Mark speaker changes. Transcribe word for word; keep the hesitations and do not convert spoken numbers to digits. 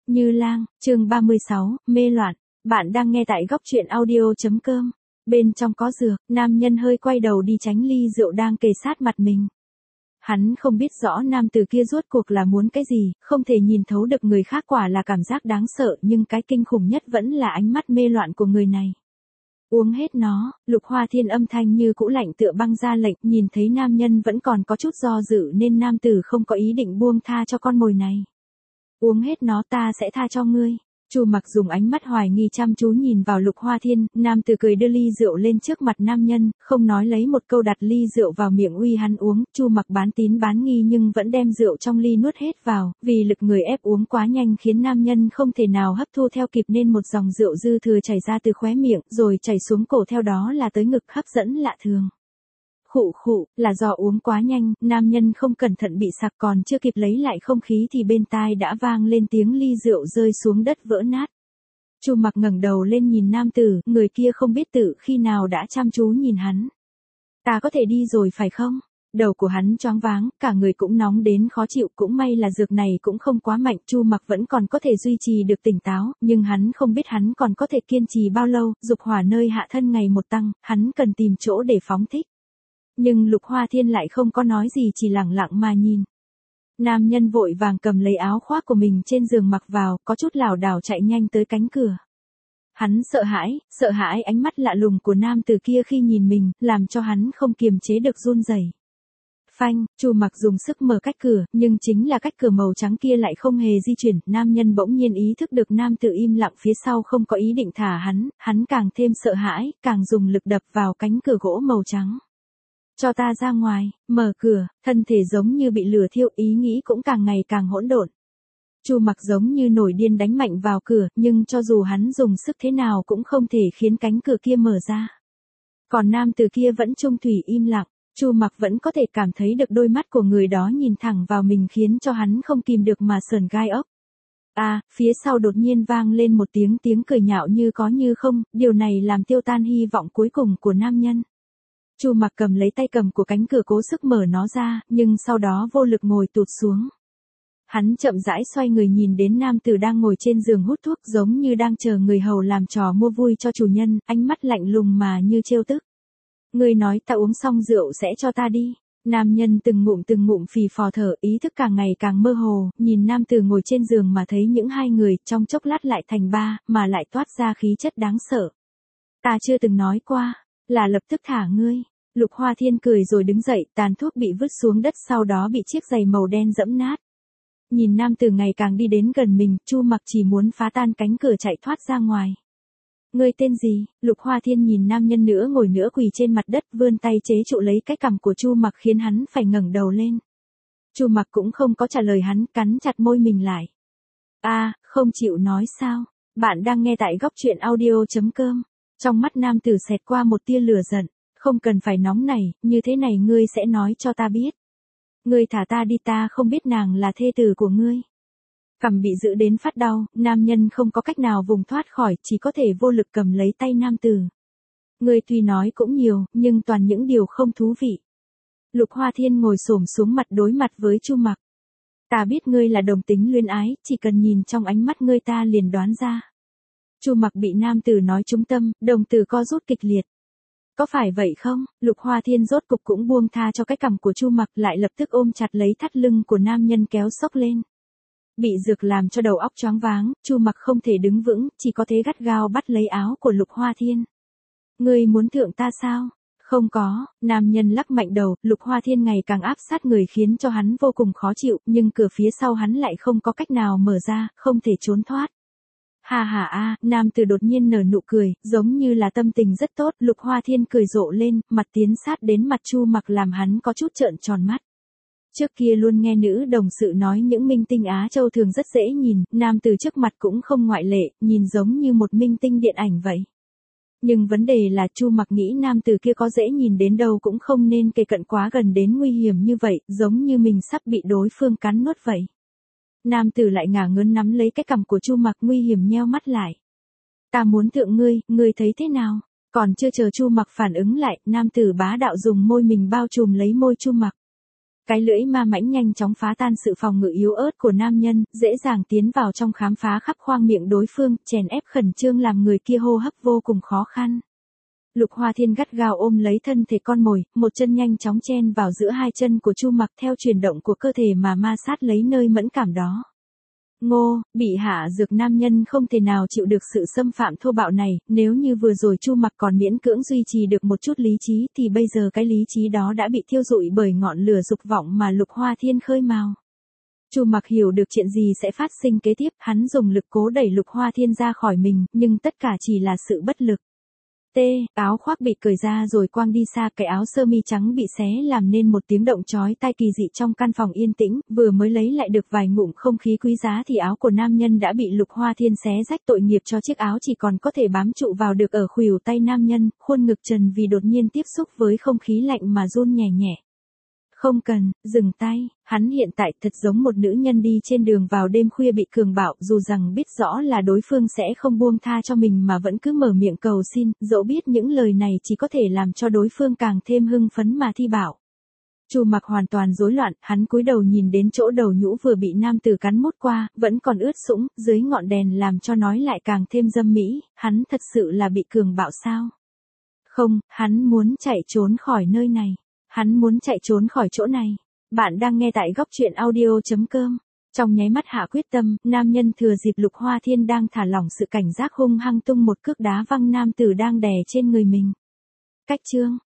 Speaker 1: Như Lang, chương ba mươi sáu, mê loạn. Bạn đang nghe tại góc truyện audio.com. Bên trong có dược, nam nhân hơi quay đầu đi tránh ly rượu đang kề sát mặt mình. Hắn không biết rõ nam từ kia rốt cuộc là muốn cái gì, không thể nhìn thấu được người khác quả là cảm giác đáng sợ, nhưng cái kinh khủng nhất vẫn là ánh mắt mê loạn của người này. Uống hết nó, Lục Hoa Thiên âm thanh như cũ lạnh tựa băng ra lệnh, nhìn thấy nam nhân vẫn còn có chút do dự nên nam tử không có ý định buông tha cho con mồi này. Uống hết nó ta sẽ tha cho ngươi. Chu Mặc dùng ánh mắt hoài nghi chăm chú nhìn vào Lục Hoa Thiên, nam tử cười đưa ly rượu lên trước mặt nam nhân, không nói lấy một câu đặt ly rượu vào miệng uy hắn uống, Chu Mặc bán tín bán nghi nhưng vẫn đem rượu trong ly nuốt hết vào, vì lực người ép uống quá nhanh khiến nam nhân không thể nào hấp thu theo kịp nên một dòng rượu dư thừa chảy ra từ khóe miệng, rồi chảy xuống cổ theo đó là tới ngực hấp dẫn lạ thường. Khụ khụ, là do uống quá nhanh, nam nhân không cẩn thận bị sặc còn chưa kịp lấy lại không khí thì bên tai đã vang lên tiếng ly rượu rơi xuống đất vỡ nát. Chu Mặc ngẩng đầu lên nhìn nam tử, người kia không biết tự khi nào đã chăm chú nhìn hắn. Ta có thể đi rồi phải không? Đầu của hắn choáng váng, cả người cũng nóng đến khó chịu, cũng may là dược này cũng không quá mạnh, Chu Mặc vẫn còn có thể duy trì được tỉnh táo, nhưng hắn không biết hắn còn có thể kiên trì bao lâu, dục hỏa nơi hạ thân ngày một tăng, hắn cần tìm chỗ để phóng thích. Nhưng Lục Hoa Thiên lại không có nói gì chỉ lẳng lặng mà nhìn. Nam nhân vội vàng cầm lấy áo khoác của mình trên giường mặc vào, có chút lảo đảo chạy nhanh tới cánh cửa. Hắn sợ hãi, sợ hãi ánh mắt lạ lùng của nam từ kia khi nhìn mình, làm cho hắn không kiềm chế được run rẩy. Phanh, Chu Mặc dùng sức mở cách cửa, nhưng chính là cách cửa màu trắng kia lại không hề di chuyển, nam nhân bỗng nhiên ý thức được nam tử im lặng phía sau không có ý định thả hắn, hắn càng thêm sợ hãi, càng dùng lực đập vào cánh cửa gỗ màu trắng. Cho ta ra ngoài, mở cửa, thân thể giống như bị lửa thiêu, ý nghĩ cũng càng ngày càng hỗn độn. Chu Mặc giống như nổi điên đánh mạnh vào cửa, nhưng cho dù hắn dùng sức thế nào cũng không thể khiến cánh cửa kia mở ra. Còn nam từ kia vẫn trung thủy im lặng, Chu Mặc vẫn có thể cảm thấy được đôi mắt của người đó nhìn thẳng vào mình khiến cho hắn không kìm được mà sởn gai ốc. À, phía sau đột nhiên vang lên một tiếng tiếng cười nhạo như có như không, điều này làm tiêu tan hy vọng cuối cùng của nam nhân. Chu Mặc cầm lấy tay cầm của cánh cửa cố sức mở nó ra, nhưng sau đó vô lực ngồi tụt xuống. Hắn chậm rãi xoay người nhìn đến nam tử đang ngồi trên giường hút thuốc giống như đang chờ người hầu làm trò mua vui cho chủ nhân, ánh mắt lạnh lùng mà như trêu tức. Ngươi nói ta uống xong rượu sẽ cho ta đi. Nam nhân từng ngụm từng ngụm phì phò thở, ý thức càng ngày càng mơ hồ, nhìn nam tử ngồi trên giường mà thấy những hai người trong chốc lát lại thành ba, mà lại toát ra khí chất đáng sợ. Ta chưa từng nói qua, là lập tức thả ngươi. Lục Hoa Thiên cười rồi đứng dậy, tàn thuốc bị vứt xuống đất sau đó bị chiếc giày màu đen dẫm nát. Nhìn nam tử ngày càng đi đến gần mình, Chu Mặc chỉ muốn phá tan cánh cửa chạy thoát ra ngoài. Ngươi tên gì? Lục Hoa Thiên nhìn nam nhân nữa ngồi nữa quỳ trên mặt đất vươn tay chế trụ lấy cái cằm của Chu Mặc khiến hắn phải ngẩng đầu lên. Chu Mặc cũng không có trả lời hắn, cắn chặt môi mình lại. A, à, không chịu nói sao? Bạn đang nghe tại góc truyện audio.com. Trong mắt nam tử xẹt qua một tia lửa giận. Không cần phải nóng này, như thế này ngươi sẽ nói cho ta biết. Ngươi thả ta đi, ta không biết nàng là thê tử của ngươi. Cằm bị giữ đến phát đau, nam nhân không có cách nào vùng thoát khỏi, chỉ có thể vô lực cầm lấy tay nam tử. Ngươi tuy nói cũng nhiều, nhưng toàn những điều không thú vị. Lục Hoa Thiên ngồi xổm xuống mặt đối mặt với Chu Mặc. Ta biết ngươi là đồng tính luyến ái, chỉ cần nhìn trong ánh mắt ngươi ta liền đoán ra. Chu Mặc bị nam tử nói trúng tâm, đồng tử co rút kịch liệt. Có phải vậy không? Lục Hoa Thiên rốt cục cũng buông tha cho cái cằm của Chu Mặc, lại lập tức ôm chặt lấy thắt lưng của nam nhân kéo xốc lên. Bị dược làm cho đầu óc choáng váng, Chu Mặc không thể đứng vững, chỉ có thể gắt gao bắt lấy áo của Lục Hoa Thiên. Ngươi muốn thượng ta sao? Không có, nam nhân lắc mạnh đầu, Lục Hoa Thiên ngày càng áp sát người khiến cho hắn vô cùng khó chịu, nhưng cửa phía sau hắn lại không có cách nào mở ra, không thể trốn thoát. Hà hà a, nam tử đột nhiên nở nụ cười, giống như là tâm tình rất tốt, Lục Hoa Thiên cười rộ lên, mặt tiến sát đến mặt Chu Mặc làm hắn có chút trợn tròn mắt. Trước kia luôn nghe nữ đồng sự nói những minh tinh Á Châu thường rất dễ nhìn, nam tử trước mặt cũng không ngoại lệ, nhìn giống như một minh tinh điện ảnh vậy. Nhưng vấn đề là Chu Mặc nghĩ nam tử kia có dễ nhìn đến đâu cũng không nên kề cận quá gần đến nguy hiểm như vậy, giống như mình sắp bị đối phương cắn nuốt vậy. Nam tử lại ngả ngớn nắm lấy cái cằm của Chu Mặc nguy hiểm nheo mắt lại. Ta muốn thượng ngươi, ngươi thấy thế nào? Còn chưa chờ Chu Mặc phản ứng lại, nam tử bá đạo dùng môi mình bao trùm lấy môi Chu Mặc. Cái lưỡi ma mãnh nhanh chóng phá tan sự phòng ngự yếu ớt của nam nhân, dễ dàng tiến vào trong khám phá khắp khoang miệng đối phương, chèn ép khẩn trương làm người kia hô hấp vô cùng khó khăn. Lục Hoa Thiên gắt gao ôm lấy thân thể con mồi, một chân nhanh chóng chen vào giữa hai chân của Chu Mặc theo chuyển động của cơ thể mà ma sát lấy nơi mẫn cảm đó. Ngô, bị hạ dược nam nhân không thể nào chịu được sự xâm phạm thô bạo này, nếu như vừa rồi Chu Mặc còn miễn cưỡng duy trì được một chút lý trí thì bây giờ cái lý trí đó đã bị thiêu rụi bởi ngọn lửa dục vọng mà Lục Hoa Thiên khơi mào. Chu Mặc hiểu được chuyện gì sẽ phát sinh kế tiếp, hắn dùng lực cố đẩy Lục Hoa Thiên ra khỏi mình, nhưng tất cả chỉ là sự bất lực. T, áo khoác bị cởi ra rồi quăng đi xa, cái áo sơ mi trắng bị xé làm nên một tiếng động chói tai kỳ dị trong căn phòng yên tĩnh, vừa mới lấy lại được vài ngụm không khí quý giá thì áo của nam nhân đã bị Lục Hoa Thiên xé rách, tội nghiệp cho chiếc áo chỉ còn có thể bám trụ vào được ở khuỷu tay nam nhân, khuôn ngực trần vì đột nhiên tiếp xúc với không khí lạnh mà run nhẹ nhẹ. Không cần, dừng tay, hắn hiện tại thật giống một nữ nhân đi trên đường vào đêm khuya bị cường bạo, dù rằng biết rõ là đối phương sẽ không buông tha cho mình mà vẫn cứ mở miệng cầu xin, dẫu biết những lời này chỉ có thể làm cho đối phương càng thêm hưng phấn mà thi bảo. Chu Mặc hoàn toàn rối loạn, hắn cúi đầu nhìn đến chỗ đầu nhũ vừa bị nam tử cắn mốt qua, vẫn còn ướt sũng, dưới ngọn đèn làm cho nói lại càng thêm dâm mỹ, hắn thật sự là bị cường bạo sao? Không, hắn muốn chạy trốn khỏi nơi này. Hắn muốn chạy trốn khỏi chỗ này. Bạn đang nghe tại góc truyện audio chấm com. Trong nháy mắt hạ quyết tâm, nam nhân thừa dịp Lục Hoa Thiên đang thả lỏng sự cảnh giác hung hăng tung một cước đá văng nam tử đang đè trên người mình. Cách chương